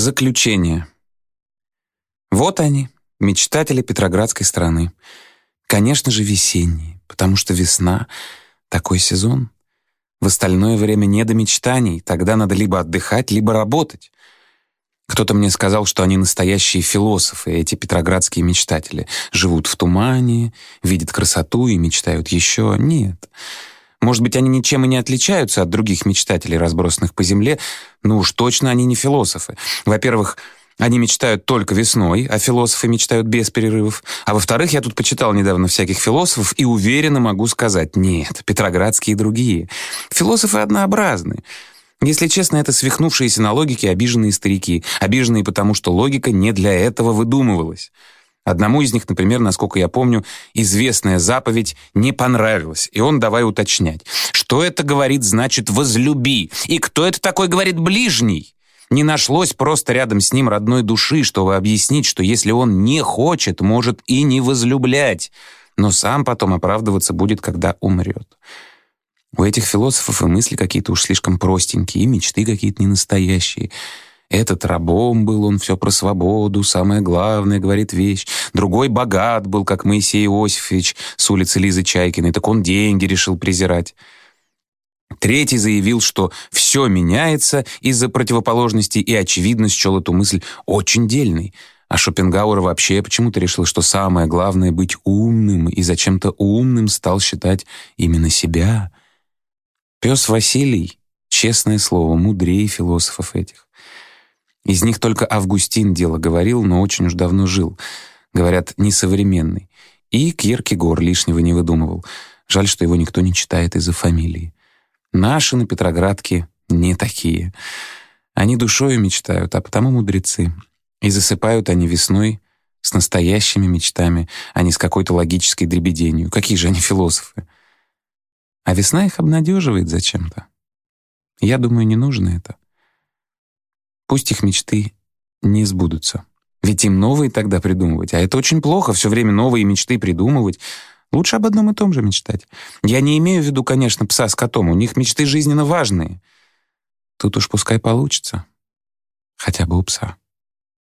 Заключение. Вот они, мечтатели Петроградской страны. Конечно же, весенние, потому что весна — такой сезон. В остальное время не до мечтаний, тогда надо либо отдыхать, либо работать. Кто-то мне сказал, что они настоящие философы, эти петроградские мечтатели. Живут в тумане, видят красоту и мечтают еще. Нет. Может быть, они ничем и не отличаются от других мечтателей, разбросанных по земле, но уж точно они не философы. Во-первых, они мечтают только весной, а философы мечтают без перерывов. А во-вторых, я тут почитал недавно всяких философов и уверенно могу сказать: нет, петроградские другие. Философы однообразны. Если честно, это свихнувшиеся на логике обиженные старики. Обиженные потому, что логика не для этого выдумывалась. Одному из них, например, насколько я помню, известная заповедь не понравилась, и он давай уточнять. Что это говорит, значит «возлюби»? И кто это такой говорит «ближний»? Не нашлось просто рядом с ним родной души, чтобы объяснить, что если он не хочет, может и не возлюблять, но сам потом оправдываться будет, когда умрет. У этих философов и мысли какие-то уж слишком простенькие, и мечты какие-то ненастоящие. Этот рабом был, он все про свободу, самое главное, говорит, вещь. Другой богат был, как Моисей Иосифович с улицы Лизы Чайкиной, так он деньги решил презирать. Третий заявил, что все меняется из-за противоположностей, и, очевидно, счел эту мысль очень дельной. А Шопенгауэр вообще почему-то решил, что самое главное — быть умным, и зачем-то умным стал считать именно себя. Пес Василий, честное слово, мудрее философов этих. Из них только Августин дело говорил, но очень уж давно жил. Говорят, несовременный. И Кьеркегор лишнего не выдумывал. Жаль, что его никто не читает из-за фамилии. Наши на Петроградке не такие. Они душою мечтают, а потому мудрецы. И засыпают они весной с настоящими мечтами, а не с какой-то логической дребеденью. Какие же они философы? А весна их обнадеживает зачем-то. Я думаю, не нужно это. Пусть их мечты не сбудутся. Ведь им новые тогда придумывать. А это очень плохо, все время новые мечты придумывать. Лучше об одном и том же мечтать. Я не имею в виду, конечно, пса с котом. У них мечты жизненно важные. Тут уж пускай получится. Хотя бы у пса.